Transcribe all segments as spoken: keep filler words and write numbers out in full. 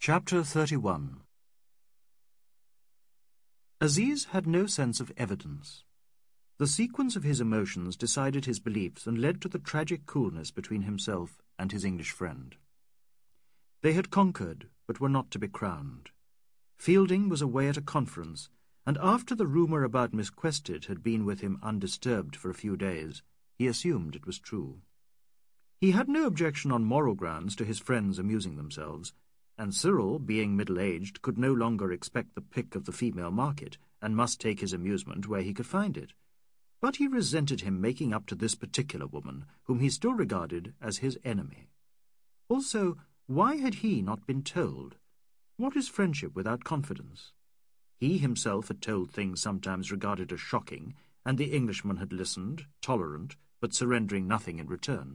Chapter thirty-one. Aziz had no sense of evidence. The sequence of his emotions decided his beliefs and led to the tragic coolness between himself and his English friend. They had conquered, but were not to be crowned. Fielding was away at a conference, and after the rumour about Miss Quested had been with him undisturbed for a few days, he assumed it was true. He had no objection on moral grounds to his friends amusing themselves, and Cyril, being middle-aged, could no longer expect the pick of the female market, and must take his amusement where he could find it. But he resented him making up to this particular woman, whom he still regarded as his enemy. Also, why had he not been told? What is friendship without confidence? He himself had told things sometimes regarded as shocking, and the Englishman had listened, tolerant, but surrendering nothing in return.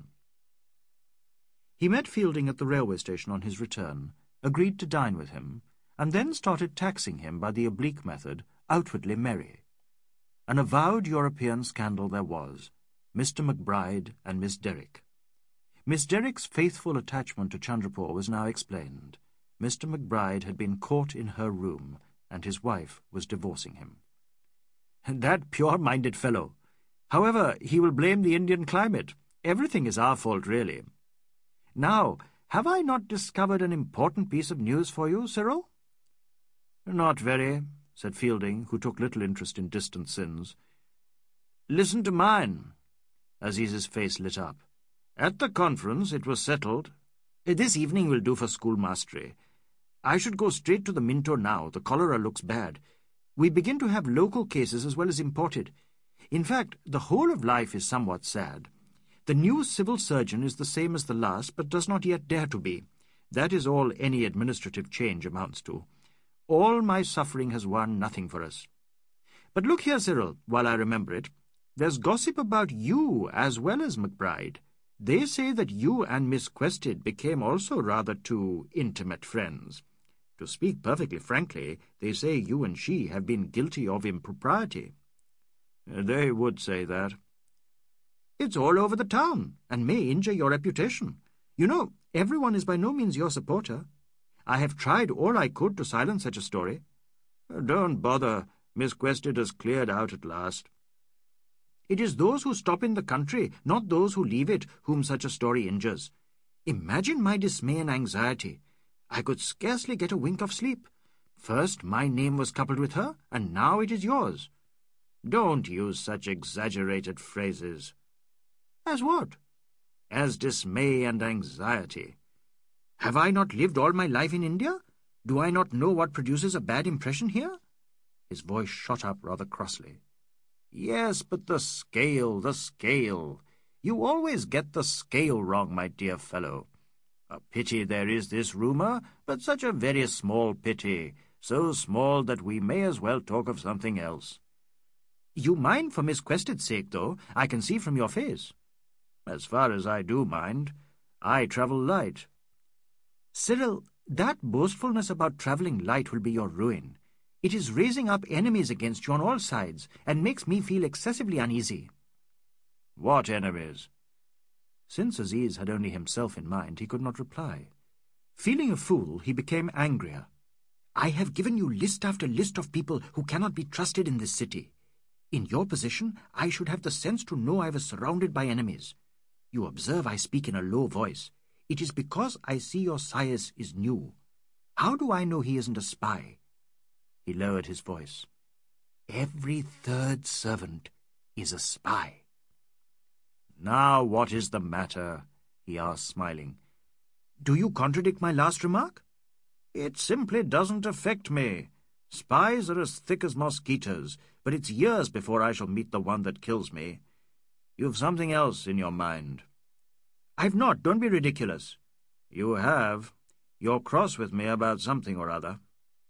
He met Fielding at the railway station on his return, agreed to dine with him, and then started taxing him by the oblique method, outwardly merry. An avowed European scandal there was, Mister Macbride and Miss Derrick. Miss Derrick's faithful attachment to Chandrapur was now explained. Mister Macbride had been caught in her room, and his wife was divorcing him. That pure-minded fellow! However, he will blame the Indian climate. Everything is our fault, really. Now, have I not discovered an important piece of news for you, Cyril? Not very, said Fielding, who took little interest in distant sins. Listen to mine. Aziz's face lit up. At the conference it was settled. This evening will do for schoolmastery. I should go straight to the Minto now. The cholera looks bad. We begin to have local cases as well as imported. In fact, the whole of life is somewhat sad. The new civil surgeon is the same as the last, but does not yet dare to be. That is all any administrative change amounts to. All my suffering has won nothing for us. But look here, Cyril, while I remember it, there's gossip about you as well as Macbride. They say that you and Miss Quested became also rather too intimate friends. To speak perfectly frankly, they say you and she have been guilty of impropriety. They would say that. It's all over the town, and may injure your reputation. You know, everyone is by no means your supporter. I have tried all I could to silence such a story. Don't bother. Miss Quested has cleared out at last. It is those who stop in the country, not those who leave it, whom such a story injures. Imagine my dismay and anxiety. I could scarcely get a wink of sleep. First my name was coupled with her, and now it is yours. Don't use such exaggerated phrases. As what? As dismay and anxiety. Have I not lived all my life in India? Do I not know what produces a bad impression here? His voice shot up rather crossly. Yes, but the scale, the scale. You always get the scale wrong, my dear fellow. A pity there is this rumour, but such a very small pity, so small that we may as well talk of something else. You mind for Miss Quested's sake, though, I can see from your face. As far as I do mind, I travel light. Cyril, that boastfulness about travelling light will be your ruin. It is raising up enemies against you on all sides, and makes me feel excessively uneasy. What enemies? Since Aziz had only himself in mind, he could not reply. Feeling a fool, he became angrier. I have given you list after list of people who cannot be trusted in this city. In your position, I should have the sense to know I was surrounded by enemies. You observe I speak in a low voice. It is because I see your Sias is new. How do I know he isn't a spy? He lowered his voice. Every third servant is a spy. Now what is the matter? He asked, smiling. Do you contradict my last remark? It simply doesn't affect me. Spies are as thick as mosquitoes, but it's years before I shall meet the one that kills me. You've something else in your mind. I've not. Don't be ridiculous. You have. You're cross with me about something or other.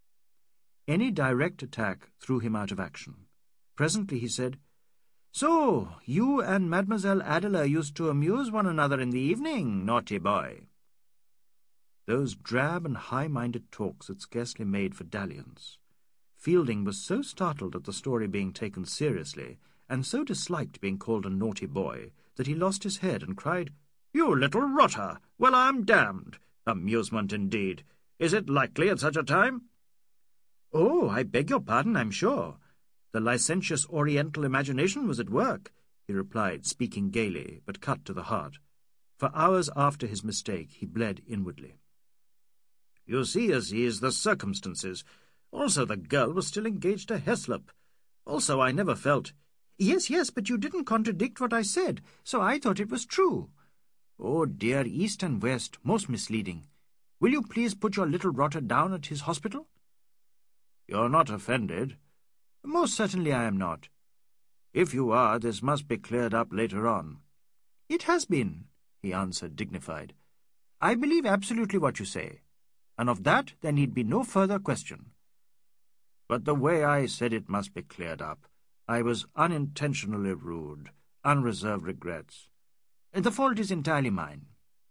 Any direct attack threw him out of action. Presently he said, So, you and Mademoiselle Adela used to amuse one another in the evening, naughty boy. Those drab and high-minded talks had scarcely made for dalliance. Fielding was so startled at the story being taken seriously, and so disliked being called a naughty boy, that he lost his head and cried, You little rotter! Well, I'm damned! Amusement indeed! Is it likely at such a time?" "Oh, I beg your pardon, I'm sure. The licentious oriental imagination was at work," he replied, speaking gaily, but cut to the heart. For hours after his mistake he bled inwardly. "You see, Aziz, the circumstances. Also, the girl was still engaged to Heslop. Also, I never felt—" "Yes, yes, but you didn't contradict what I said, so I thought it was true." "Oh, dear, east and west, most misleading. Will you please put your little rotter down at his hospital?" "You're not offended?" "Most certainly I am not." "If you are, this must be cleared up later on." "It has been," he answered, dignified. "I believe absolutely what you say, and of that there need be no further question." "But the way I said it must be cleared up. I was unintentionally rude. Unreserved regrets. The fault is entirely mine."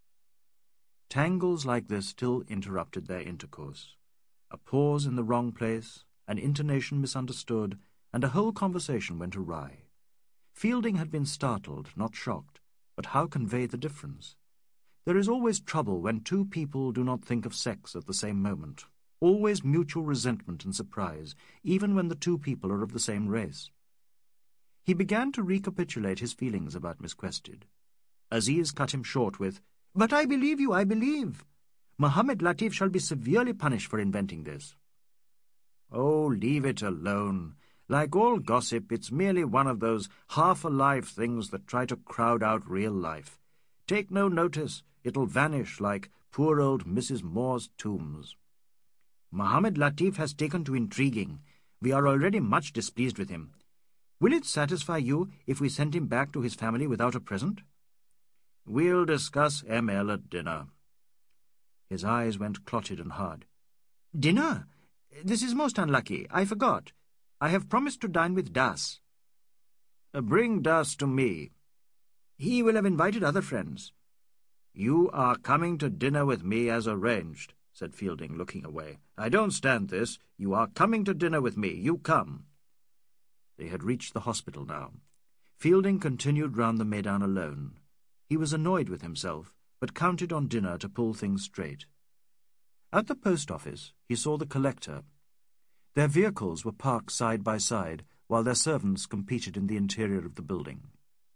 Tangles like this still interrupted their intercourse. A pause in the wrong place, an intonation misunderstood, and a whole conversation went awry. Fielding had been startled, not shocked, but how convey the difference? There is always trouble when two people do not think of sex at the same moment, always mutual resentment and surprise, even when the two people are of the same race. He began to recapitulate his feelings about Miss Quested. Aziz cut him short with, "But I believe you, I believe. Mohammed Latif shall be severely punished for inventing this." "Oh, leave it alone. Like all gossip, it's merely one of those half-alive things that try to crowd out real life. Take no notice, it'll vanish like poor old Missus Moore's tombs. Mohammed Latif has taken to intriguing. We are already much displeased with him. Will it satisfy you if we send him back to his family without a present?" "We'll discuss M L at dinner." His eyes went clotted and hard. "Dinner? This is most unlucky. I forgot. I have promised to dine with Das." "Bring Das to me." "He will have invited other friends." "You are coming to dinner with me as arranged," said Fielding, looking away. "I don't stand this. You are coming to dinner with me. You come." They had reached the hospital now. Fielding continued round the Maidan alone. He was annoyed with himself, but counted on dinner to pull things straight. At the post office he saw the collector. Their vehicles were parked side by side, while their servants competed in the interior of the building.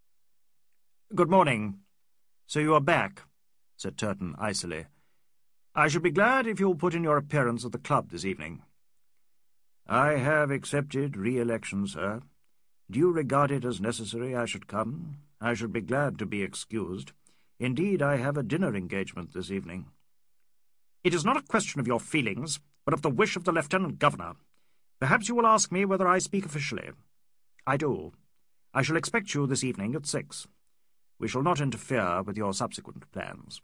"Good morning. So you are back," said Turton icily. "I should be glad if you will put in your appearance at the club this evening." "I have accepted re-election, sir. Do you regard it as necessary I should come? I should be glad to be excused. Indeed, I have a dinner engagement this evening." "It is not a question of your feelings, but of the wish of the Lieutenant Governor. Perhaps you will ask me whether I speak officially. I do. I shall expect you this evening at six. We shall not interfere with your subsequent plans."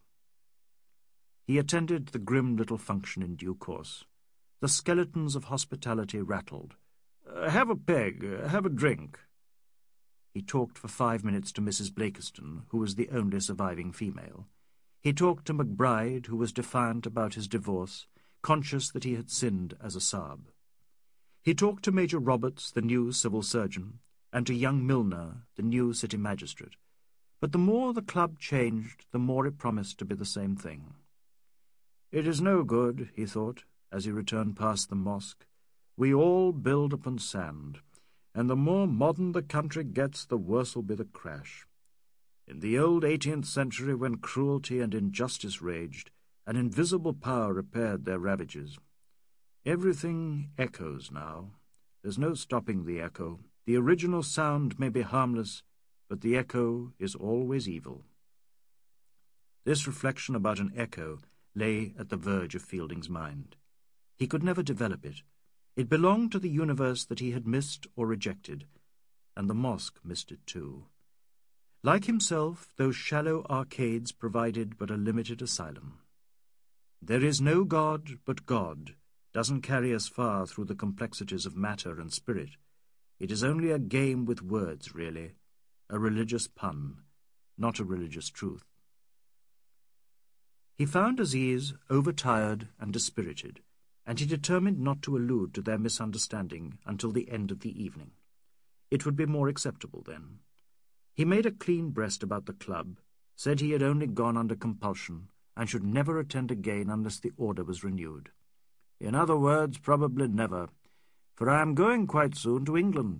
He attended the grim little function in due course. The skeletons of hospitality rattled. Uh, have a peg, uh, have a drink." He talked for five minutes to Missus Blakiston, who was the only surviving female. He talked to McBride, who was defiant about his divorce, conscious that he had sinned as a Saab. He talked to Major Roberts, the new civil surgeon, and to young Milner, the new city magistrate. But the more the club changed, the more it promised to be the same thing. "It is no good," he thought, as he returned past the mosque. "We all build upon sand, and the more modern the country gets, the worse will be the crash. In the old eighteenth century, when cruelty and injustice raged, an invisible power repaired their ravages. Everything echoes now. There's no stopping the echo. The original sound may be harmless, but the echo is always evil." This reflection about an echo lay at the verge of Fielding's mind. He could never develop it. It belonged to the universe that he had missed or rejected, and the mosque missed it too. Like himself, those shallow arcades provided but a limited asylum. "There is no God but God" doesn't carry us far through the complexities of matter and spirit. It is only a game with words, really, a religious pun, not a religious truth. He found Aziz overtired and dispirited, and he determined not to allude to their misunderstanding until the end of the evening. It would be more acceptable then. He made a clean breast about the club, said he had only gone under compulsion, and should never attend again unless the order was renewed. In other words, probably never, for I am going quite soon to England.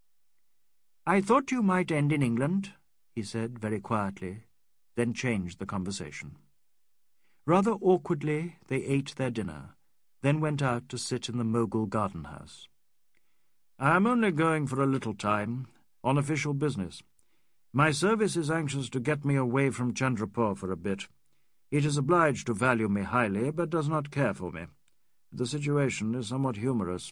I thought you might end in England, he said very quietly, then changed the conversation. Rather awkwardly they ate their dinner, then went out to sit in the Mogul garden house. I am only going for a little time, on official business. My service is anxious to get me away from Chandrapur for a bit. It is obliged to value me highly, but does not care for me. The situation is somewhat humorous.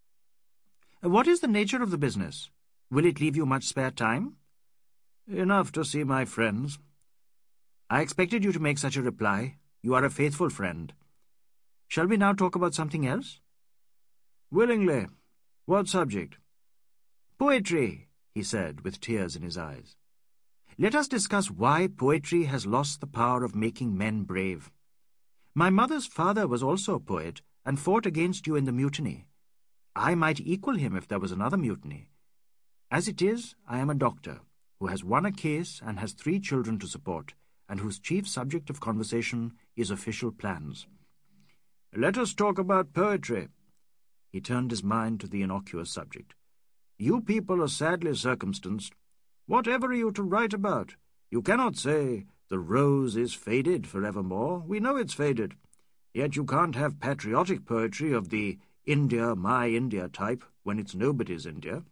What is the nature of the business? Will it leave you much spare time? Enough to see my friends. I expected you to make such a reply. You are a faithful friend. Shall we now talk about something else? Willingly. What subject? Poetry, he said, with tears in his eyes. Let us discuss why poetry has lost the power of making men brave. My mother's father was also a poet, and fought against you in the mutiny. I might equal him if there was another mutiny. As it is, I am a doctor, who has won a case and has three children to support, and whose chief subject of conversation is official plans. Let us talk about poetry. He turned his mind to the innocuous subject. You people are sadly circumstanced. Whatever are you to write about? You cannot say, the rose is faded forevermore. We know it's faded. Yet you can't have patriotic poetry of the India, my India type when it's nobody's India.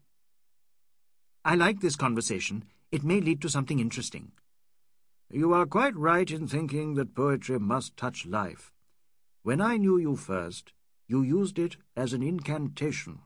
I like this conversation. It may lead to something interesting. You are quite right in thinking that poetry must touch life. When I knew you first, you used it as an incantation.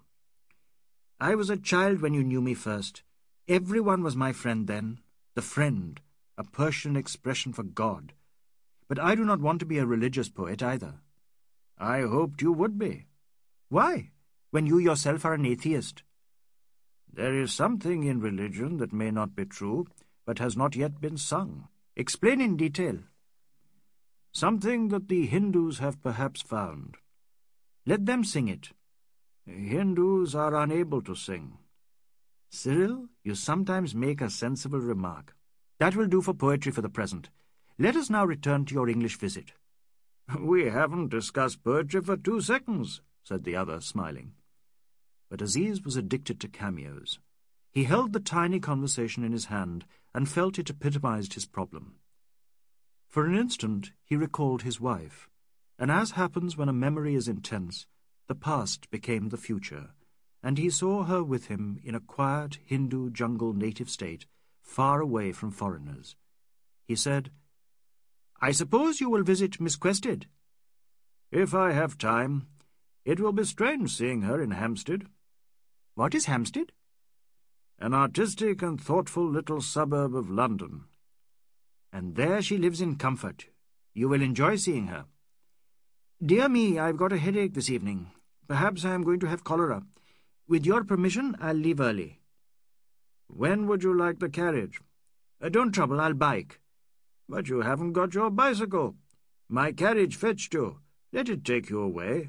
I was a child when you knew me first. Everyone was my friend then. The friend, a Persian expression for God. But I do not want to be a religious poet either. I hoped you would be. Why, when you yourself are an atheist? There is something in religion that may not be true, but has not yet been sung. Explain in detail. Something that the Hindus have perhaps found. Let them sing it. Hindus are unable to sing. Cyril, you sometimes make a sensible remark. That will do for poetry for the present. Let us now return to your English visit. We haven't discussed poetry for two seconds, said the other, smiling. But Aziz was addicted to cameos. He held the tiny conversation in his hand and felt it epitomized his problem. For an instant he recalled his wife, and as happens when a memory is intense, the past became the future, and he saw her with him in a quiet Hindu jungle native state, far away from foreigners. He said, I suppose you will visit Miss Quested? If I have time. It will be strange seeing her in Hampstead. What is Hampstead? An artistic and thoughtful little suburb of London. And there she lives in comfort. You will enjoy seeing her. Dear me, I've got a headache this evening. Perhaps I am going to have cholera. With your permission, I'll leave early. When would you like the carriage? Uh, don't trouble, I'll bike. But you haven't got your bicycle. My carriage fetched you. Let it take you away.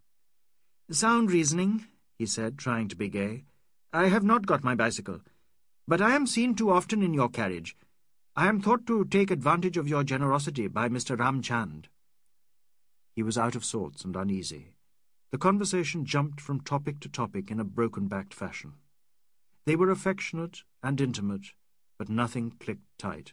Sound reasoning, he said, trying to be gay. I have not got my bicycle, but I am seen too often in your carriage. I am thought to take advantage of your generosity by Mister Ramchand. He was out of sorts and uneasy. The conversation jumped from topic to topic in a broken-backed fashion. They were affectionate and intimate, but nothing clicked tight.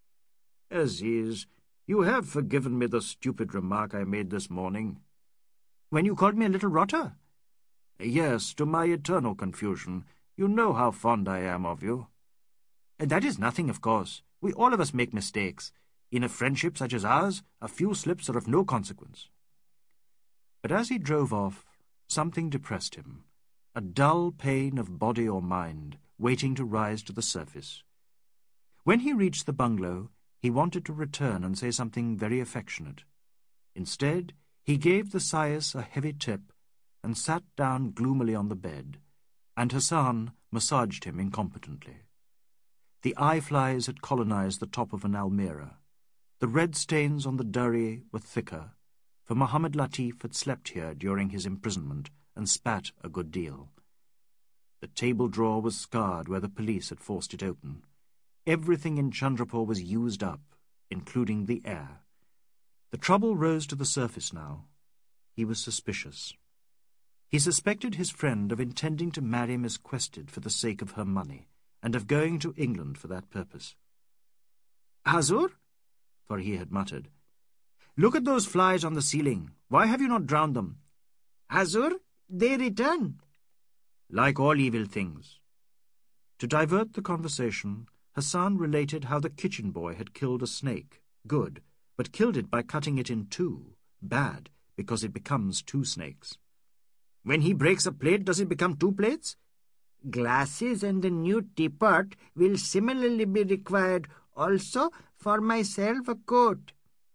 Aziz, you have forgiven me the stupid remark I made this morning. When you called me a little rotter? Yes, to my eternal confusion. You know how fond I am of you. That is nothing, of course. We all of us make mistakes. In a friendship such as ours, a few slips are of no consequence. But as he drove off, something depressed him, a dull pain of body or mind, waiting to rise to the surface. When he reached the bungalow, he wanted to return and say something very affectionate. Instead, he gave the Sayas a heavy tip and sat down gloomily on the bed, and Hassan massaged him incompetently. The eye-flies had colonized the top of an almirah. The red stains on the durry were thicker, for Mohammed Latif had slept here during his imprisonment and spat a good deal. The table drawer was scarred where the police had forced it open. Everything in Chandrapur was used up, including the air. The trouble rose to the surface now. He was suspicious. He suspected his friend of intending to marry Miss Quested for the sake of her money, and of going to England for that purpose. "Hazur," for he had muttered, "look at those flies on the ceiling. Why have you not drowned them?" "Hazur, they return." "Like all evil things." To divert the conversation, Hassan related how the kitchen boy had killed a snake, good, but killed it by cutting it in two, bad, because it becomes two snakes. "When he breaks a plate, does it become two plates?" "Glasses and a new teapot will similarly be required. Also, for myself, a coat."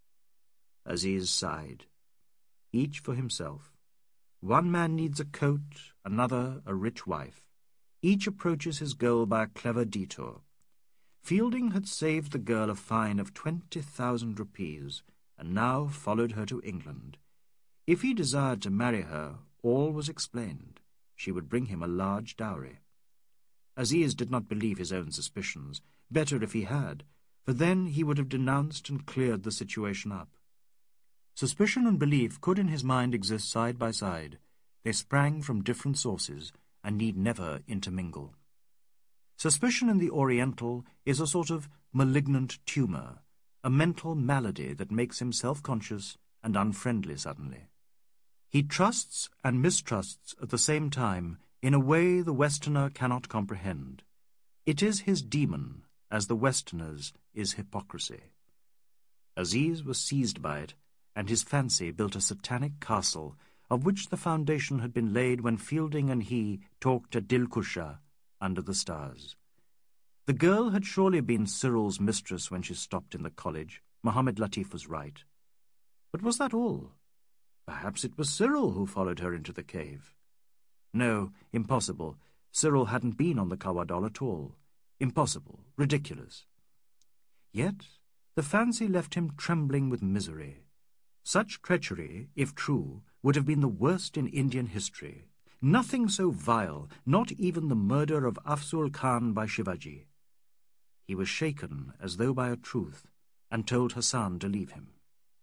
Aziz sighed. Each for himself. One man needs a coat, another a rich wife. Each approaches his goal by a clever detour. Fielding had saved the girl a fine of twenty thousand rupees, and now followed her to England. If he desired to marry her, all was explained. She would bring him a large dowry. Aziz did not believe his own suspicions. Better if he had, for then he would have denounced and cleared the situation up. Suspicion and belief could in his mind exist side by side. They sprang from different sources and need never intermingle. Suspicion in the Oriental is a sort of malignant tumour, a mental malady that makes him self-conscious and unfriendly suddenly. He trusts and mistrusts at the same time in a way the Westerner cannot comprehend. It is his demon, as the Westerner's is hypocrisy. Aziz was seized by it, and his fancy built a satanic castle, of which the foundation had been laid when Fielding and he talked at Dilkusha under the stars. The girl had surely been Cyril's mistress when she stopped in the college. Mohammed Latif was right. But was that all? Perhaps it was Cyril who followed her into the cave. No, impossible. Cyril hadn't been on the Kawadal at all. Impossible, ridiculous. Yet the fancy left him trembling with misery. Such treachery, if true, would have been the worst in Indian history. Nothing so vile, not even the murder of Afzul Khan by Shivaji. He was shaken as though by a truth, and told Hassan to leave him.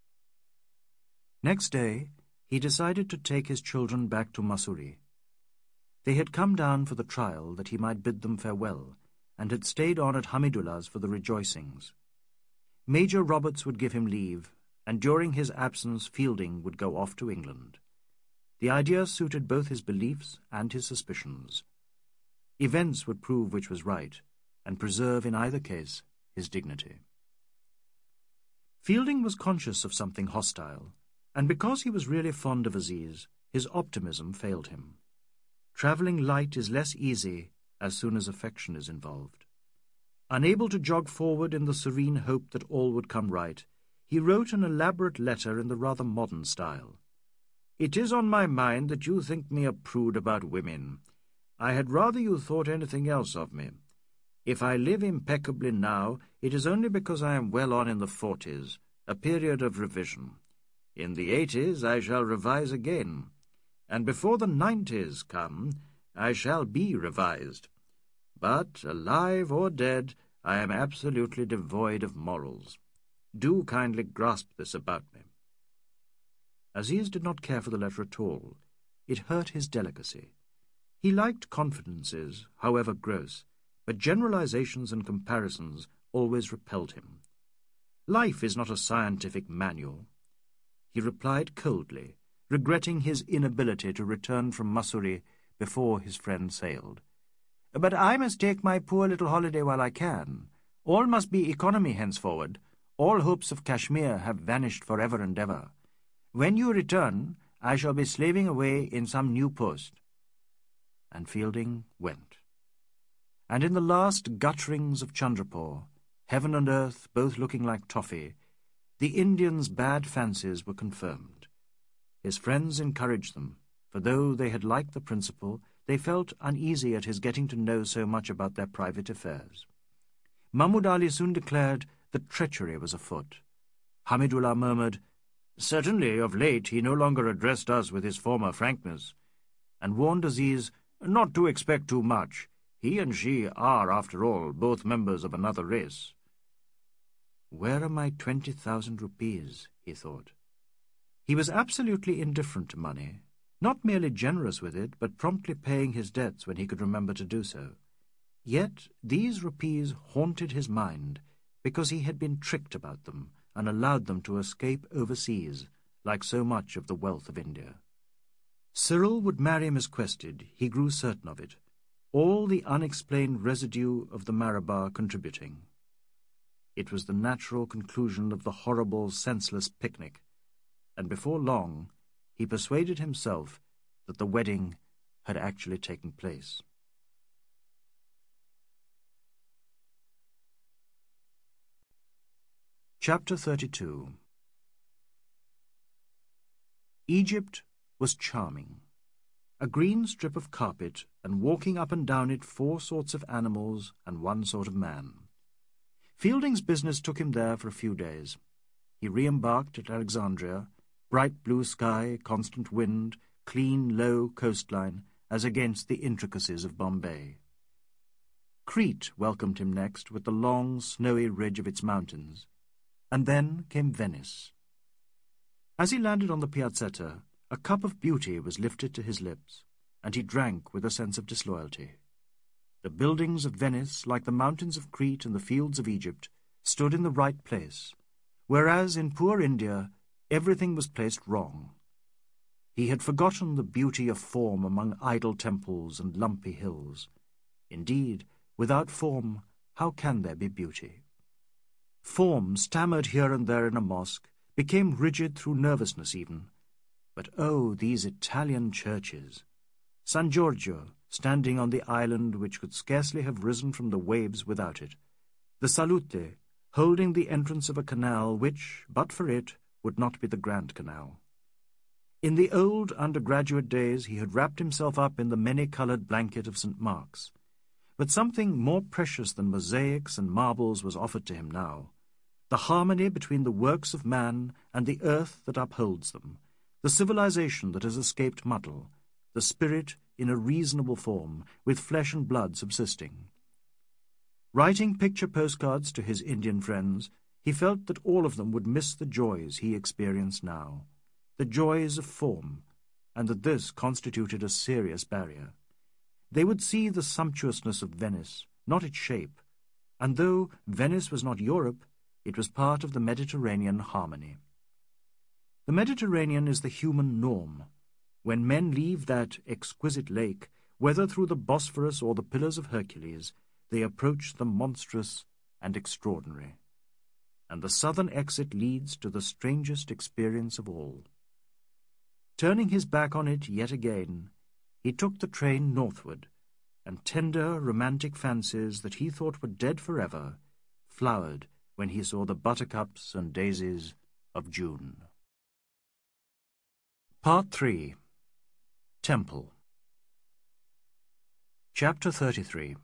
Next day, he decided to take his children back to Masuri. They had come down for the trial that he might bid them farewell, and had stayed on at Hamidullah's for the rejoicings. Major Roberts would give him leave, and during his absence Fielding would go off to England. The idea suited both his beliefs and his suspicions. Events would prove which was right, and preserve in either case his dignity. Fielding was conscious of something hostile, and because he was really fond of Aziz, his optimism failed him. Travelling light is less easy as soon as affection is involved. Unable to jog forward in the serene hope that all would come right, he wrote an elaborate letter in the rather modern style. "It is on my mind that you think me a prude about women. I had rather you thought anything else of me. If I live impeccably now, it is only because I am well on in the forties, a period of revision. In the eighties I shall revise again, and before the nineties come, I shall be revised. But, alive or dead, I am absolutely devoid of morals. Do kindly grasp this about me." Aziz did not care for the letter at all. It hurt his delicacy. He liked confidences, however gross, but generalizations and comparisons always repelled him. Life is not a scientific manual. He replied coldly, regretting his inability to return from Masuri before his friend sailed. "But I must take my poor little holiday while I can. All must be economy henceforward. All hopes of Kashmir have vanished for ever and ever. When you return, I shall be slaving away in some new post." And Fielding went. And in the last gutterings of Chandrapur, heaven and earth both looking like toffee, the Indians' bad fancies were confirmed. His friends encouraged them, for though they had liked the principal, they felt uneasy at his getting to know so much about their private affairs. Mahmud Ali soon declared that treachery was afoot. Hamidullah murmured, "Certainly, of late he no longer addressed us with his former frankness," and warned Aziz not to expect too much. He and she are, after all, both members of another race. "Where are my twenty thousand rupees?" he thought. He was absolutely indifferent to money, not merely generous with it, but promptly paying his debts when he could remember to do so. Yet these rupees haunted his mind because he had been tricked about them and allowed them to escape overseas, like so much of the wealth of India. Cyril would marry Miss Quested, he grew certain of it, all the unexplained residue of the Marabar contributing. It was the natural conclusion of the horrible, senseless picnic, and before long he persuaded himself that the wedding had actually taken place. Chapter thirty-two. Egypt was charming. A green strip of carpet, and walking up and down it four sorts of animals and one sort of man. Fielding's business took him there for a few days. He re-embarked at Alexandria, bright blue sky, constant wind, clean, low coastline, as against the intricacies of Bombay. Crete welcomed him next with the long, snowy ridge of its mountains, and then came Venice. As he landed on the Piazzetta, a cup of beauty was lifted to his lips, and he drank with a sense of disloyalty. The buildings of Venice, like the mountains of Crete and the fields of Egypt, stood in the right place, whereas in poor India everything was placed wrong. He had forgotten the beauty of form among idol temples and lumpy hills. Indeed, without form, how can there be beauty? Form, stammered here and there in a mosque, became rigid through nervousness even. But oh, these Italian churches! San Giorgio, standing on the island which could scarcely have risen from the waves without it. The Salute, holding the entrance of a canal which, but for it, would not be the Grand Canal. In the old undergraduate days he had wrapped himself up in the many-coloured blanket of Saint Mark's. But something more precious than mosaics and marbles was offered to him now. The harmony between the works of man and the earth that upholds them, the civilization that has escaped muddle, the spirit in a reasonable form, with flesh and blood subsisting. Writing picture postcards to his Indian friends, he felt that all of them would miss the joys he experienced now, the joys of form, and that this constituted a serious barrier. They would see the sumptuousness of Venice, not its shape, and though Venice was not Europe, it was part of the Mediterranean harmony. The Mediterranean is the human norm. When men leave that exquisite lake, whether through the Bosphorus or the Pillars of Hercules, they approach the monstrous and extraordinary. And the southern exit leads to the strangest experience of all. Turning his back on it yet again, he took the train northward, and tender, romantic fancies that he thought were dead forever flowered when he saw the buttercups and daisies of June. Part three. Temple. Chapter thirty-three.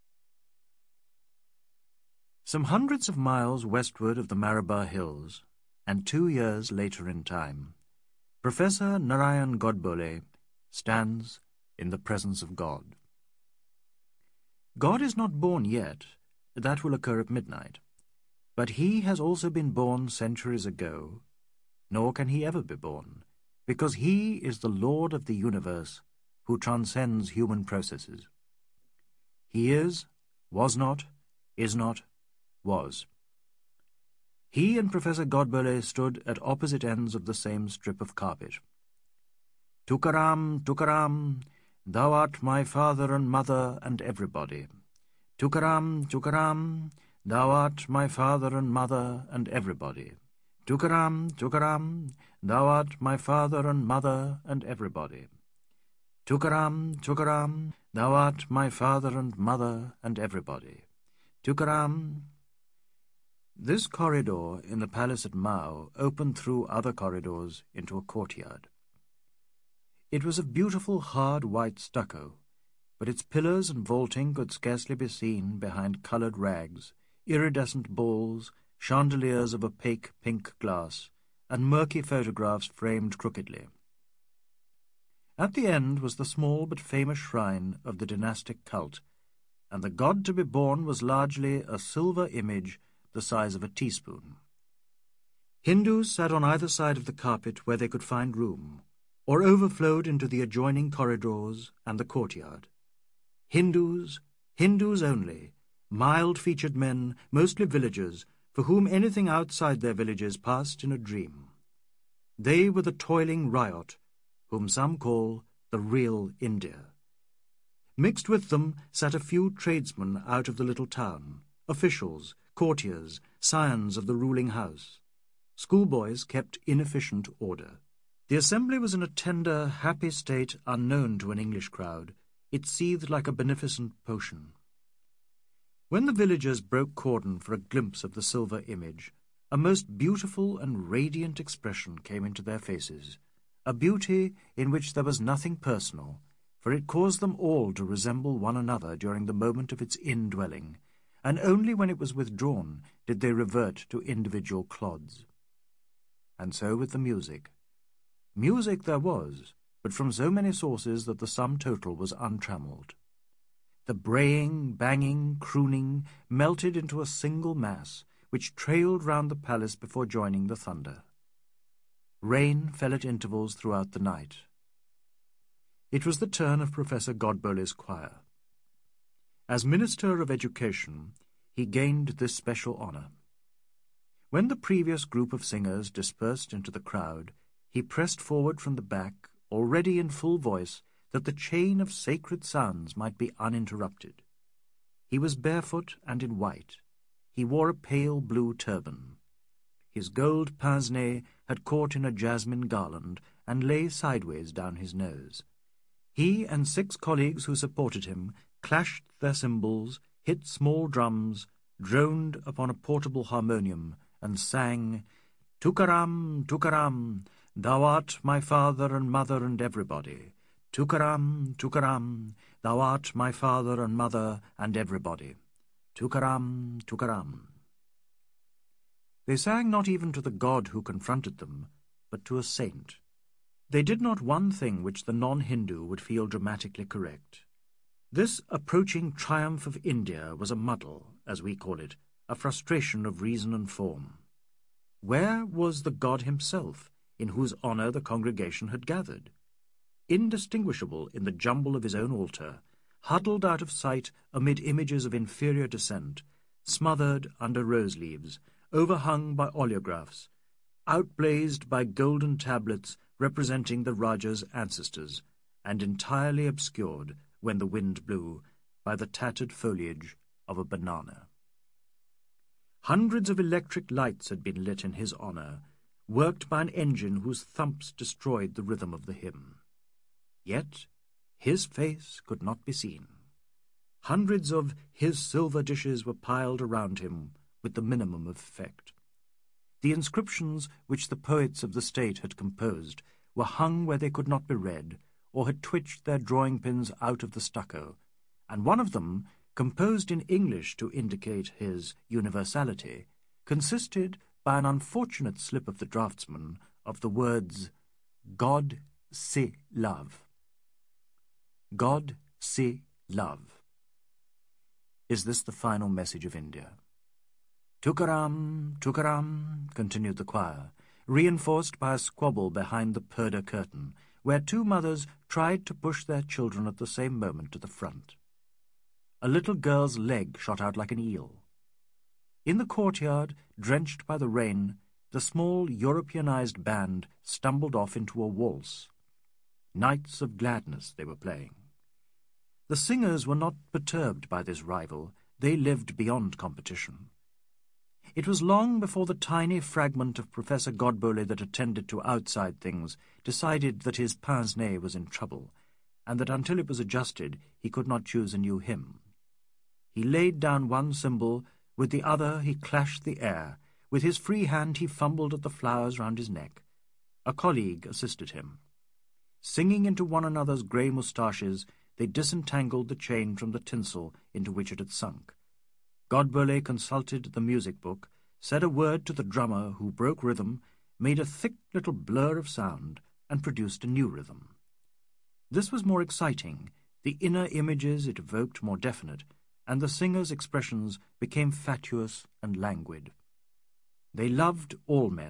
Some hundreds of miles westward of the Marabar Hills, and two years later in time, Professor Narayan Godbole stands in the presence of God. God is not born yet, that will occur at midnight, but he has also been born centuries ago, nor can he ever be born, because he is the Lord of the universe who transcends human processes. He is, was not, is not, was. He and Professor Godbole stood at opposite ends of the same strip of carpet. Tukaram, Tukaram, thou art my father and mother and everybody. Tukaram, Tukaram, thou art my father and mother and everybody. Tukaram, Tukaram, thou art my father and mother and everybody. Tukaram, Tukaram, thou art my father and mother and everybody. Tukaram. This corridor in the palace at Mao opened through other corridors into a courtyard. It was of beautiful hard white stucco, but its pillars and vaulting could scarcely be seen behind coloured rags, iridescent balls, chandeliers of opaque pink glass, and murky photographs framed crookedly. At the end was the small but famous shrine of the dynastic cult, and the god to be born was largely a silver image the size of a teaspoon. Hindus sat on either side of the carpet where they could find room, or overflowed into the adjoining corridors and the courtyard. Hindus, Hindus only, mild-featured men, mostly villagers, for whom anything outside their villages passed in a dream. They were the toiling ryot, whom some call the real India. Mixed with them sat a few tradesmen out of the little town, officials, courtiers, scions of the ruling house. Schoolboys kept inefficient order. The assembly was in a tender, happy state unknown to an English crowd. It seethed like a beneficent potion. When the villagers broke cordon for a glimpse of the silver image, a most beautiful and radiant expression came into their faces, a beauty in which there was nothing personal, for it caused them all to resemble one another during the moment of its indwelling, and only when it was withdrawn did they revert to individual clods. And so with the music. Music there was, but from so many sources that the sum total was untrammelled. The braying, banging, crooning melted into a single mass, which trailed round the palace before joining the thunder. Rain fell at intervals throughout the night. It was the turn of Professor Godbole's choir. As Minister of Education, he gained this special honour. When the previous group of singers dispersed into the crowd, he pressed forward from the back, already in full voice, that the chain of sacred sounds might be uninterrupted. He was barefoot and in white. He wore a pale blue turban. His gold pince-nez had caught in a jasmine garland and lay sideways down his nose. He and six colleagues who supported him clashed their cymbals, hit small drums, droned upon a portable harmonium, and sang, "Tukaram, Tukaram, thou art my father and mother and everybody. Tukaram, Tukaram, thou art my father and mother and everybody. Tukaram, Tukaram." They sang not even to the god who confronted them, but to a saint. They did not one thing which the non-Hindu would feel dramatically correct. This approaching triumph of India was a muddle, as we call it, a frustration of reason and form. Where was the god himself, in whose honour the congregation had gathered? Indistinguishable in the jumble of his own altar, huddled out of sight amid images of inferior descent, smothered under rose leaves, overhung by oleographs, outblazed by golden tablets representing the Raja's ancestors, and entirely obscured, when the wind blew, by the tattered foliage of a banana. Hundreds of electric lights had been lit in his honour, worked by an engine whose thumps destroyed the rhythm of the hymn. Yet his face could not be seen. Hundreds of his silver dishes were piled around him with the minimum of effect. The inscriptions which the poets of the state had composed were hung where they could not be read, or had twitched their drawing pins out of the stucco, and one of them, composed in English to indicate his universality, consisted, by an unfortunate slip of the draftsman, of the words, "God se love." God se love. Is this the final message of India? "Tukaram, Tukaram," continued the choir, reinforced by a squabble behind the purdah curtain, where two mothers tried to push their children at the same moment to the front. A little girl's leg shot out like an eel. In the courtyard, drenched by the rain, the small Europeanized band stumbled off into a waltz. Nights of Gladness they were playing. The singers were not perturbed by this rival. They lived beyond competition. It was long before the tiny fragment of Professor Godbole that attended to outside things decided that his pince-nez was in trouble, and that until it was adjusted he could not choose a new hymn. He laid down one cymbal, with the other he clashed the air, with his free hand he fumbled at the flowers round his neck. A colleague assisted him. Singing into one another's grey moustaches, they disentangled the chain from the tinsel into which it had sunk. Godbole consulted the music book, said a word to the drummer who broke rhythm, made a thick little blur of sound, and produced a new rhythm. This was more exciting, the inner images it evoked more definite, and the singer's expressions became fatuous and languid. They loved all men,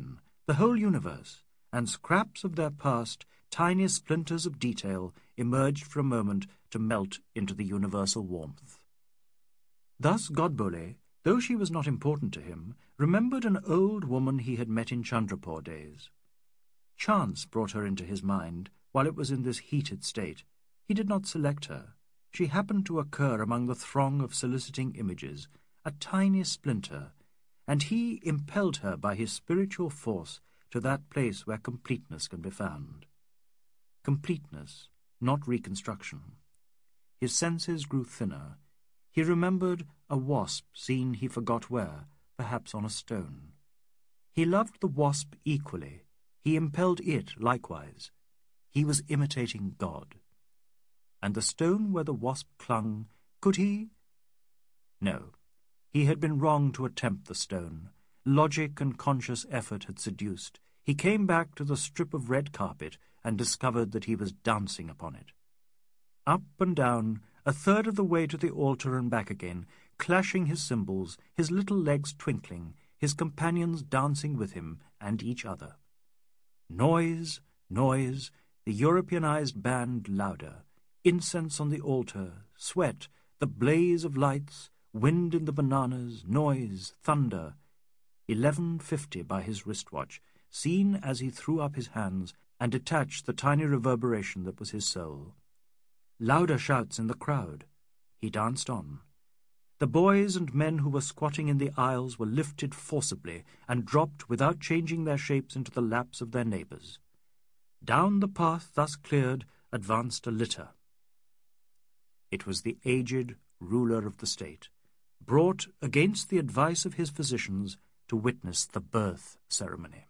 the whole universe, and scraps of their past, tiny splinters of detail, emerged for a moment to melt into the universal warmth. Thus Godbole, though she was not important to him, remembered an old woman he had met in Chandrapur days. Chance brought her into his mind while it was in this heated state. He did not select her. She happened to occur among the throng of soliciting images, a tiny splinter, and he impelled her by his spiritual force to that place where completeness can be found. Completeness, not reconstruction. His senses grew thinner. He remembered a wasp seen he forgot where, perhaps on a stone. He loved the wasp equally. He impelled it likewise. He was imitating God. And the stone where the wasp clung, could he? No. He had been wrong to attempt the stone. Logic and conscious effort had seduced. He came back to the strip of red carpet and discovered that he was dancing upon it. Up and down, a third of the way to the altar and back again, clashing his cymbals, his little legs twinkling, his companions dancing with him and each other. Noise, noise, the Europeanized band louder, incense on the altar, sweat, the blaze of lights, wind in the bananas, noise, thunder. Eleven fifty by his wristwatch, seen as he threw up his hands and detached the tiny reverberation that was his soul. Louder shouts in the crowd. He danced on. The boys and men who were squatting in the aisles were lifted forcibly and dropped without changing their shapes into the laps of their neighbours. Down the path thus cleared advanced a litter. It was the aged ruler of the state, brought against the advice of his physicians to witness the birth ceremony.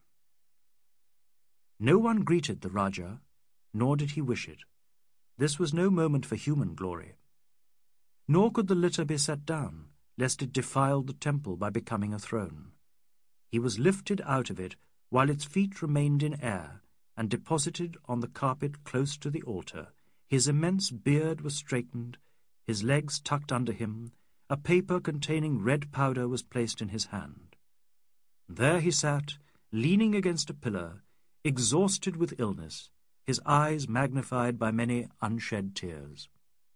No one greeted the Raja, nor did he wish it. This was no moment for human glory. Nor could the litter be set down, lest it defiled the temple by becoming a throne. He was lifted out of it while its feet remained in air, and deposited on the carpet close to the altar. His immense beard was straightened, his legs tucked under him, a paper containing red powder was placed in his hand. There he sat, leaning against a pillar, exhausted with illness, his eyes magnified by many unshed tears.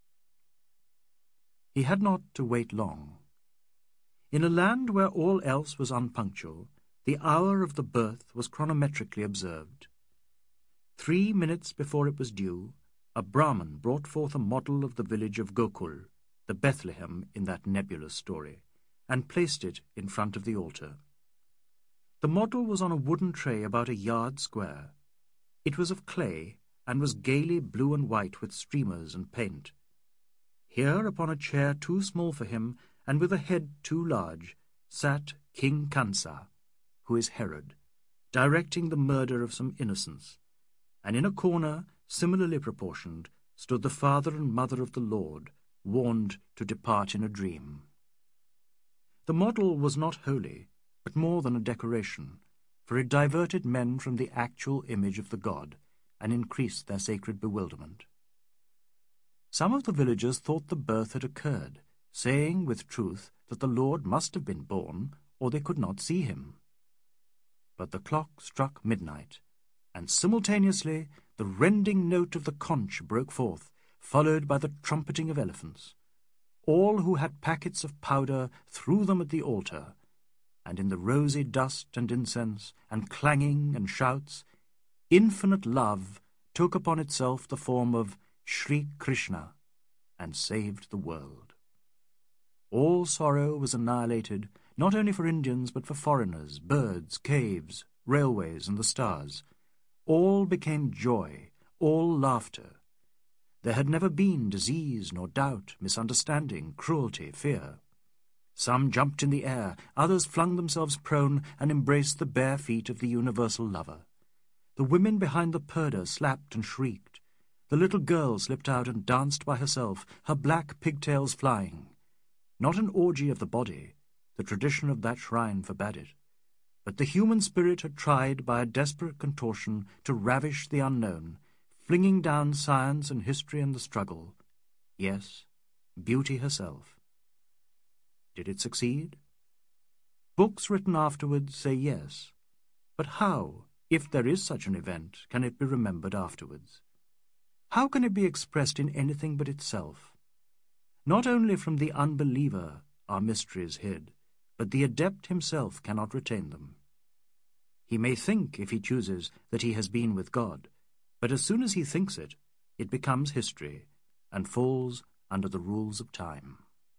He had not to wait long. In a land where all else was unpunctual, the hour of the birth was chronometrically observed. Three minutes before it was due, a Brahmin brought forth a model of the village of Gokul, the Bethlehem in that nebulous story, and placed it in front of the altar. The model was on a wooden tray about a yard square. It was of clay, and was gaily blue and white with streamers and paint. Here, upon a chair too small for him, and with a head too large, sat King Kansa, who is Herod, directing the murder of some innocents, and in a corner, similarly proportioned, stood the father and mother of the Lord, warned to depart in a dream. The model was not holy, but more than a decoration, for it diverted men from the actual image of the god, and increased their sacred bewilderment. Some of the villagers thought the birth had occurred, saying with truth that the Lord must have been born, or they could not see him. But the clock struck midnight, and simultaneously the rending note of the conch broke forth, followed by the trumpeting of elephants. All who had packets of powder threw them at the altar, and in the rosy dust and incense, and clanging and shouts, infinite love took upon itself the form of Sri Krishna, and saved the world. All sorrow was annihilated, not only for Indians, but for foreigners, birds, caves, railways, and the stars. All became joy, all laughter. There had never been disease, nor doubt, misunderstanding, cruelty, fear. Some jumped in the air, others flung themselves prone and embraced the bare feet of the universal lover. The women behind the purdah slapped and shrieked. The little girl slipped out and danced by herself, her black pigtails flying. Not an orgy of the body, the tradition of that shrine forbade it, but the human spirit had tried by a desperate contortion to ravish the unknown, flinging down science and history and the struggle. Yes, beauty herself. Did it succeed? Books written afterwards say yes, But how, if there is such an event, can it be remembered afterwards? How can it be expressed in anything but itself? Not only from the unbeliever are mysteries hid, but the adept himself cannot retain them. He may think, if he chooses, that he has been with God, but as soon as he thinks it, it becomes history and falls under the rules of time.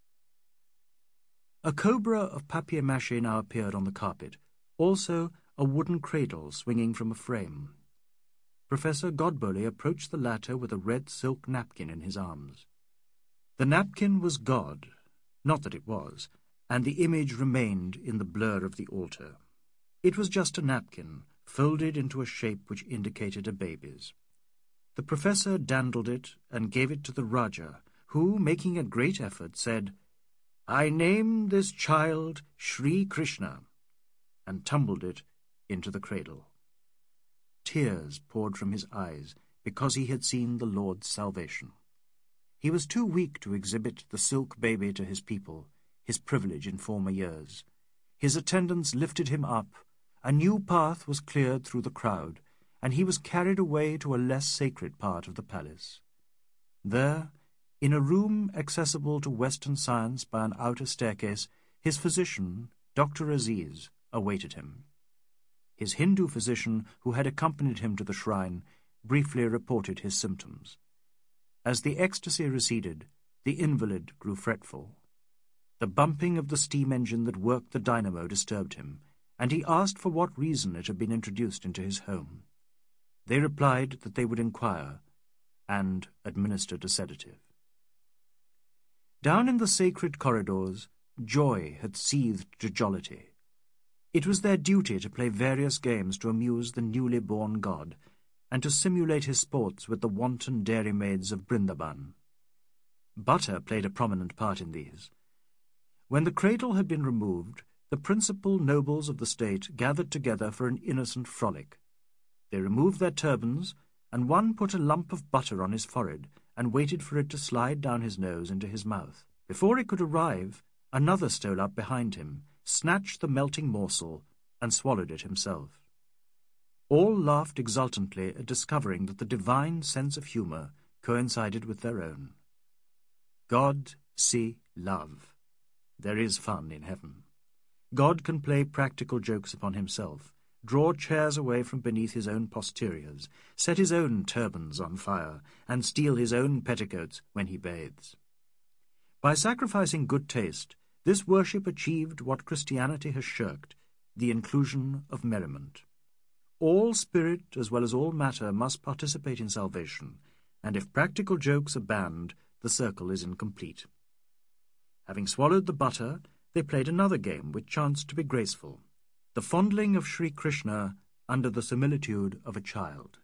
A cobra of papier-mâché now appeared on the carpet, also a wooden cradle swinging from a frame. Professor Godbole approached the latter with a red silk napkin in his arms. The napkin was God, not that it was, and the image remained in the blur of the altar. It was just a napkin, folded into a shape which indicated a baby's. The professor dandled it and gave it to the Rajah, who, making a great effort, said, "I name this child Sri Krishna," and tumbled it into the cradle. Tears poured from his eyes because he had seen the Lord's salvation. He was too weak to exhibit the silk baby to his people, his privilege in former years. His attendants lifted him up, a new path was cleared through the crowd, and he was carried away to a less sacred part of the palace. There, in a room accessible to Western science by an outer staircase, his physician, Doctor Aziz, awaited him. His Hindu physician, who had accompanied him to the shrine, briefly reported his symptoms. As the ecstasy receded, the invalid grew fretful. The bumping of the steam engine that worked the dynamo disturbed him, and he asked for what reason it had been introduced into his home. They replied that they would inquire, and administered a sedative. Down in the sacred corridors, joy had seethed to jollity. It was their duty to play various games to amuse the newly born god, and to simulate his sports with the wanton dairymaids of Brindaban. Butter played a prominent part in these. When the cradle had been removed, the principal nobles of the state gathered together for an innocent frolic. They removed their turbans, and one put a lump of butter on his forehead and waited for it to slide down his nose into his mouth. Before it could arrive, another stole up behind him, snatched the melting morsel, and swallowed it himself. All laughed exultantly at discovering that the divine sense of humour coincided with their own. God, see, love. There is fun in heaven. God can play practical jokes upon himself, draw chairs away from beneath his own posteriors, set his own turbans on fire, and steal his own petticoats when he bathes. By sacrificing good taste, this worship achieved what Christianity has shirked, the inclusion of merriment. All spirit as well as all matter must participate in salvation, and if practical jokes are banned, the circle is incomplete. Having swallowed the butter, they played another game which chanced to be graceful, the fondling of Sri Krishna under the similitude of a child.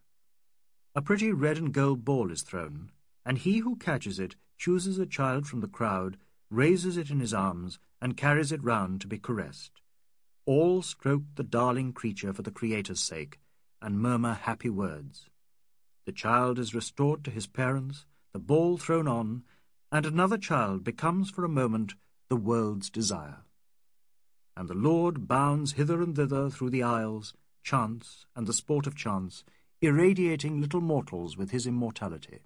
A pretty red and gold ball is thrown, and he who catches it chooses a child from the crowd, raises it in his arms, and carries it round to be caressed. All stroke the darling creature for the Creator's sake, and murmur happy words. The child is restored to his parents, the ball thrown on, and another child becomes for a moment the world's desire. And the Lord bounds hither and thither through the aisles, chance, and the sport of chance, irradiating little mortals with his immortality.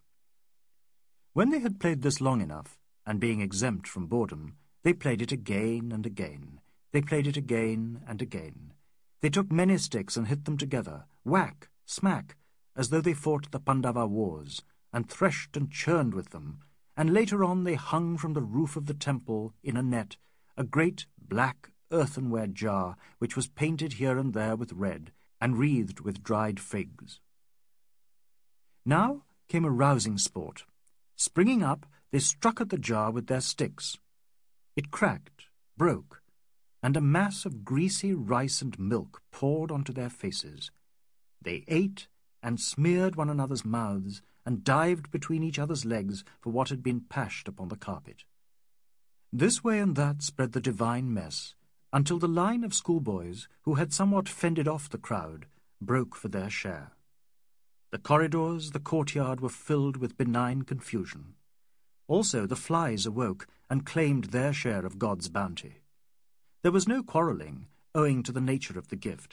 When they had played this long enough, and being exempt from boredom, they played it again and again. They played it again and again. They took many sticks and hit them together, whack, smack, as though they fought the Pandava wars, and threshed and churned with them, and later on they hung from the roof of the temple, in a net, a great black earthenware jar which was painted here and there with red, and wreathed with dried figs. Now came a rousing sport. Springing up, they struck at the jar with their sticks. It cracked, broke, and a mass of greasy rice and milk poured onto their faces. They ate and smeared one another's mouths, and dived between each other's legs for what had been pashed upon the carpet. This way and that spread the divine mess, until the line of schoolboys, who had somewhat fended off the crowd, broke for their share. The corridors, the courtyard were filled with benign confusion. Also the flies awoke and claimed their share of God's bounty. There was no quarrelling, owing to the nature of the gift,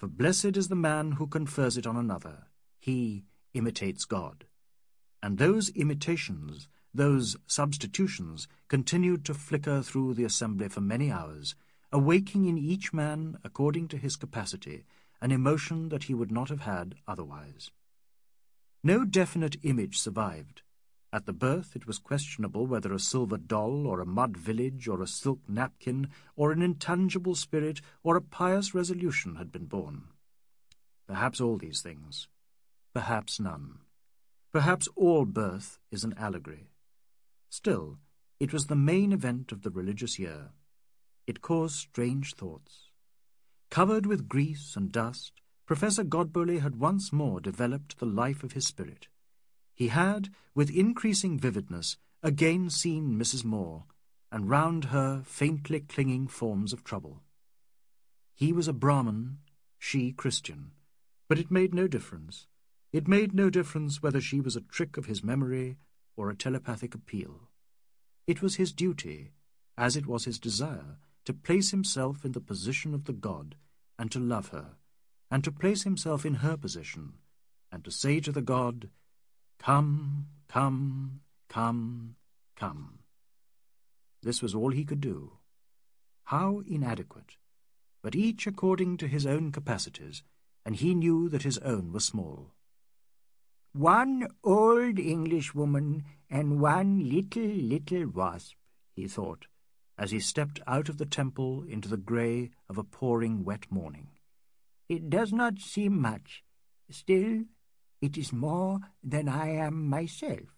For blessed is the man who confers it on another. He imitates God. And those imitations, those substitutions, continued to flicker through the assembly for many hours, awaking in each man, according to his capacity, an emotion that he would not have had otherwise. No definite image survived. At the birth it was questionable whether a silver doll, or a mud village, or a silk napkin, or an intangible spirit, or a pious resolution had been born. Perhaps all these things. Perhaps none. Perhaps all birth is an allegory. Still, it was the main event of the religious year. It caused strange thoughts. Covered with grease and dust, Professor Godbole had once more developed the life of his spirit. He had, with increasing vividness, again seen Missus Moore, and round her faintly clinging forms of trouble. He was a Brahmin, she Christian, but it made no difference. It made no difference whether she was a trick of his memory or a telepathic appeal. It was his duty, as it was his desire, to place himself in the position of the god, and to love her, and to place himself in her position, and to say to the god, "Come, come, come, come." This was all he could do. How inadequate, but each according to his own capacities, and he knew that his own were small. "One old Englishwoman and one little, little wasp," he thought, as he stepped out of the temple into the grey of a pouring wet morning. "It does not seem much. Still, it is more than I am myself."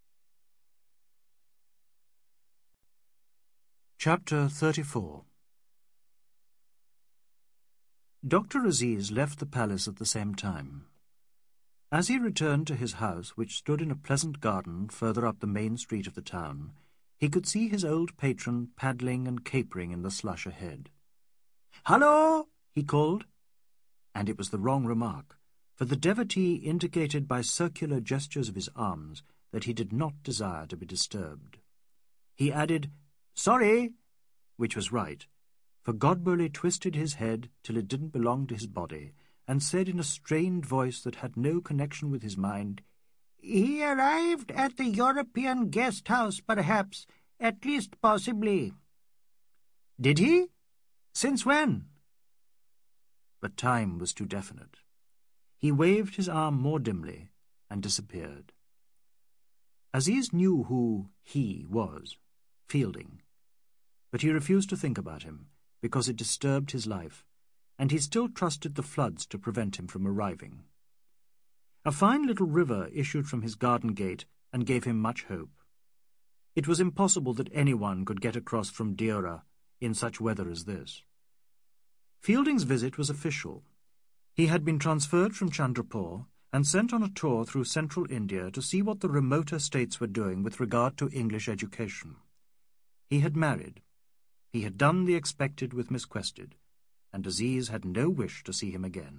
Chapter thirty-four. Doctor Aziz left the palace at the same time. As he returned to his house, which stood in a pleasant garden further up the main street of the town, he could see his old patron paddling and capering in the slush ahead. "Hallo!" he called, and it was the wrong remark, for the devotee indicated by circular gestures of his arms that he did not desire to be disturbed. He added, "Sorry," which was right, for Godbole twisted his head till it didn't belong to his body, and said in a strained voice that had no connection with his mind, "He arrived at the European guest house, perhaps, at least possibly." "Did he? Since when?" But time was too definite. He waved his arm more dimly and disappeared. Aziz knew who he was, Fielding, but he refused to think about him, because it disturbed his life, and he still trusted the floods to prevent him from arriving. A fine little river issued from his garden gate and gave him much hope. It was impossible that anyone could get across from Deora in such weather as this. Fielding's visit was official. He had been transferred from Chandrapur and sent on a tour through central India to see what the remoter states were doing with regard to English education. He had married. He had done the expected with Miss Quested, and Aziz had no wish to see him again.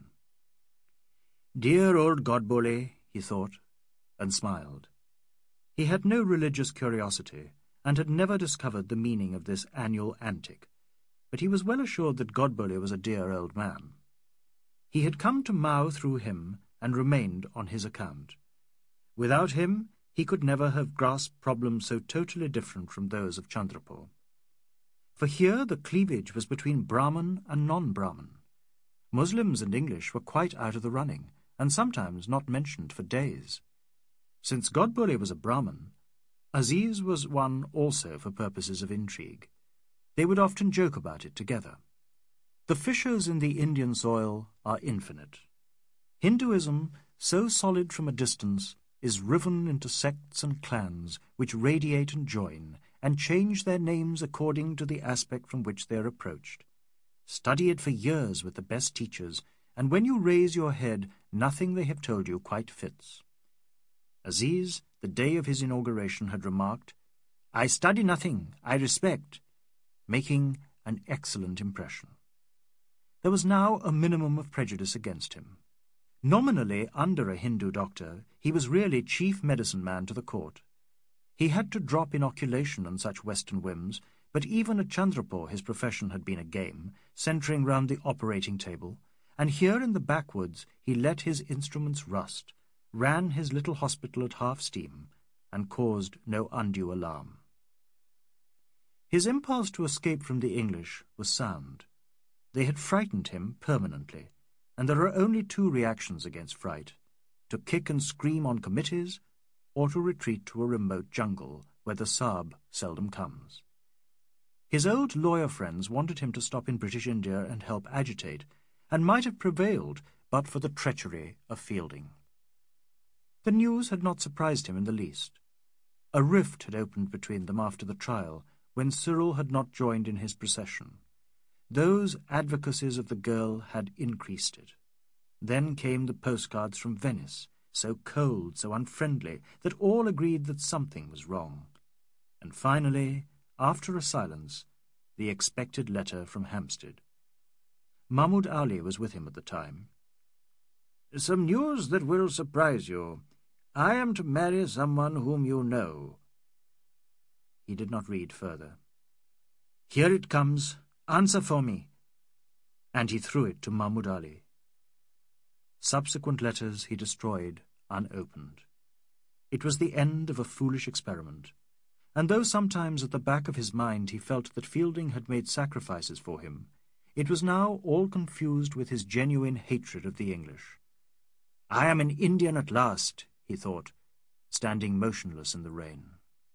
"Dear old Godbole," he thought, and smiled. He had no religious curiosity, and had never discovered the meaning of this annual antic, but he was well assured that Godbole was a dear old man. He had come to Mao through him, and remained on his account. Without him, he could never have grasped problems so totally different from those of Chandrapur. For here the cleavage was between Brahmin and non-Brahmin. Muslims and English were quite out of the running, and sometimes not mentioned for days. Since Godbole was a Brahmin, Aziz was one also for purposes of intrigue. They would often joke about it together. The fissures in the Indian soil are infinite. Hinduism, so solid from a distance, is riven into sects and clans which radiate and join, and change their names according to the aspect from which they are approached. Study it for years with the best teachers, and when you raise your head, nothing they have told you quite fits. Aziz, the day of his inauguration, had remarked, "I study nothing, I respect," making an excellent impression. There was now a minimum of prejudice against him. Nominally under a Hindu doctor, he was really chief medicine man to the court. He had to drop inoculation and such Western whims, but even at Chandrapur his profession had been a game, centring round the operating table, and here in the backwoods he let his instruments rust, ran his little hospital at half steam, and caused no undue alarm. His impulse to escape from the English was sound. They had frightened him permanently, and there are only two reactions against fright: to kick and scream on committees, or to retreat to a remote jungle where the Saab seldom comes. His old lawyer friends wanted him to stop in British India and help agitate, and might have prevailed but for the treachery of Fielding. The news had not surprised him in the least. A rift had opened between them after the trial, when Cyril had not joined in his procession. Those advocacies of the girl had increased it. Then came the postcards from Venice, so cold, so unfriendly, that all agreed that something was wrong. And finally, after a silence, the expected letter from Hampstead. Mahmud Ali was with him at the time. "Some news that will surprise you. I am to marry someone whom you know." He did not read further. "Here it comes. Answer for me." And he threw it to Mahmud Ali. Subsequent letters he destroyed unopened. It was the end of a foolish experiment, and though sometimes at the back of his mind he felt that Fielding had made sacrifices for him, it was now all confused with his genuine hatred of the English. "I am an Indian at last," he thought, standing motionless in the rain.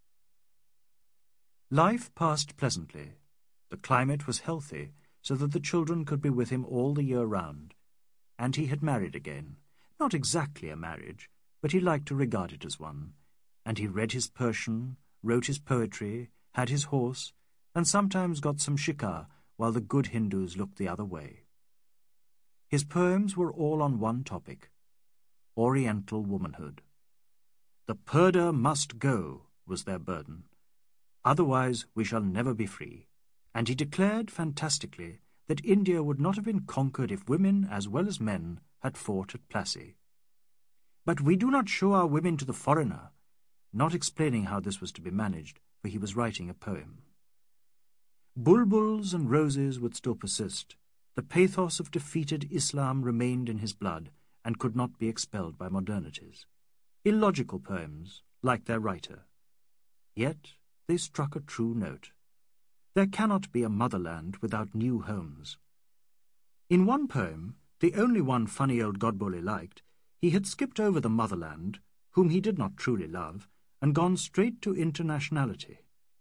Life passed pleasantly. The climate was healthy, so that the children could be with him all the year round, and he had married again. Not exactly a marriage, but he liked to regard it as one, and he read his Persian, wrote his poetry, had his horse, and sometimes got some shikar while the good Hindus looked the other way. His poems were all on one topic: Oriental womanhood. The purdah must go was their burden. Otherwise we shall never be free. And he declared fantastically that India would not have been conquered if women, as well as men, had fought at Plassey. But we do not show our women to the foreigner, not explaining how this was to be managed, for he was writing a poem. Bulbuls and roses would still persist. The pathos of defeated Islam remained in his blood, and could not be expelled by modernities. Illogical poems, like their writer. Yet they struck a true note. There cannot be a motherland without new homes. In one poem, the only one funny old Godbole liked, he had skipped over the motherland, whom he did not truly love, and gone straight to internationality.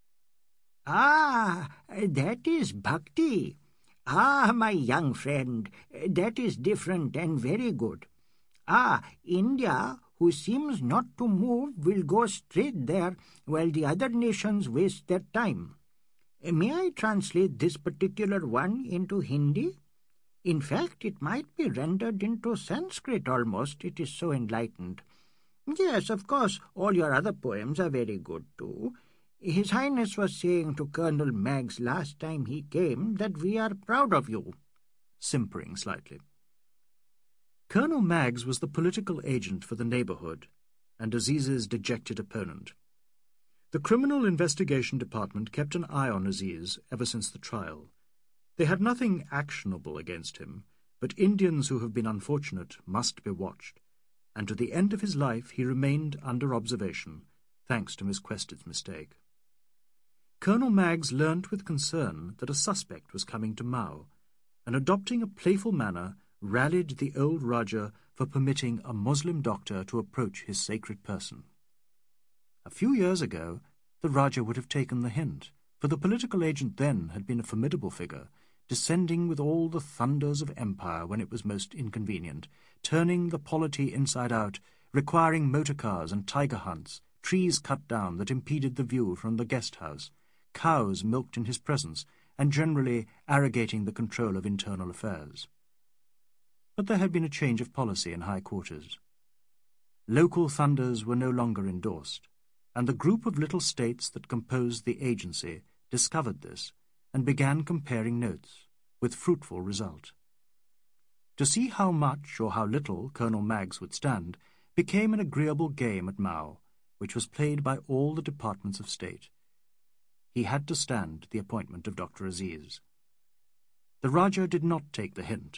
"Ah, that is bhakti. Ah, my young friend, that is different and very good. Ah, India, who seems not to move, will go straight there, while the other nations waste their time. May I translate this particular one into Hindi? In fact, it might be rendered into Sanskrit almost, it is so enlightened. Yes, of course, all your other poems are very good too. His Highness was saying to Colonel Maggs last time he came that we are proud of you," simpering slightly. Colonel Maggs was the political agent for the neighbourhood, and Aziz's dejected opponent. The Criminal Investigation Department kept an eye on Aziz ever since the trial. They had nothing actionable against him, but Indians who have been unfortunate must be watched, and to the end of his life he remained under observation, thanks to Miss Quested's mistake. Colonel Maggs learnt with concern that a suspect was coming to Mao, and adopting a playful manner, rallied the old Rajah for permitting a Muslim doctor to approach his sacred person. A few years ago, the Rajah would have taken the hint, for the political agent then had been a formidable figure, descending with all the thunders of empire when it was most inconvenient, turning the polity inside out, requiring motor cars and tiger hunts, trees cut down that impeded the view from the guest house, cows milked in his presence, and generally arrogating the control of internal affairs. But there had been a change of policy in high quarters. Local thunders were no longer endorsed, and the group of little states that composed the agency discovered this and began comparing notes, with fruitful result. To see how much or how little Colonel Maggs would stand became an agreeable game at Mao, which was played by all the departments of state. He had to stand the appointment of Doctor Aziz. The Rajah did not take the hint,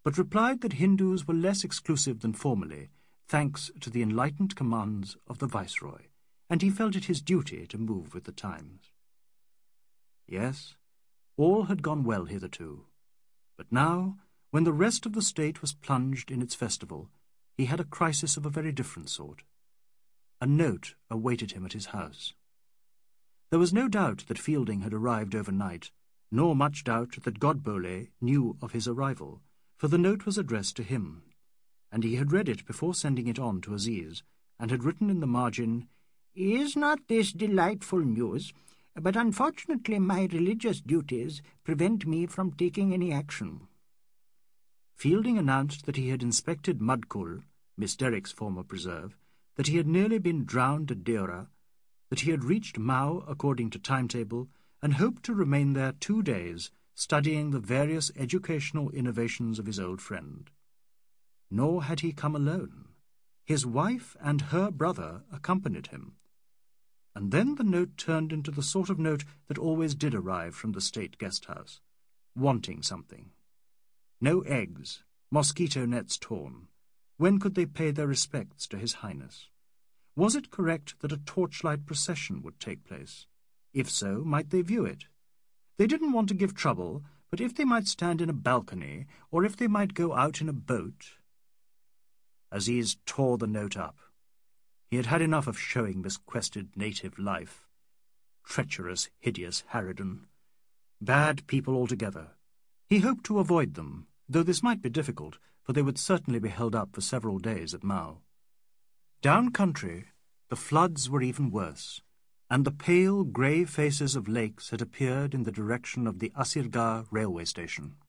but replied that Hindus were less exclusive than formerly, thanks to the enlightened commands of the Viceroy, and he felt it his duty to move with the times. Yes, all had gone well hitherto, but now, when the rest of the state was plunged in its festival, he had a crisis of a very different sort. A note awaited him at his house. There was no doubt that Fielding had arrived overnight, nor much doubt that Godbole knew of his arrival, for the note was addressed to him, and he had read it before sending it on to Aziz, and had written in the margin, "Is not this delightful news? But unfortunately my religious duties prevent me from taking any action." Fielding announced that he had inspected Mudkul, Miss Derrick's former preserve, that he had nearly been drowned at Deora, that he had reached Mao according to timetable, and hoped to remain there two days, studying the various educational innovations of his old friend. Nor had he come alone. His wife and her brother accompanied him. And then the note turned into the sort of note that always did arrive from the state guest-house, wanting something. No eggs, mosquito nets torn. When could they pay their respects to His Highness? Was it correct that a torchlight procession would take place? If so, might they view it? They didn't want to give trouble, but if they might stand in a balcony, or if they might go out in a boat... Aziz tore the note up. He had had enough of showing this quested native life. Treacherous, hideous harridan. Bad people altogether. He hoped to avoid them, though this might be difficult, for they would certainly be held up for several days at Mao. Down country, the floods were even worse, and the pale grey faces of lakes had appeared in the direction of the Asirgarh railway station.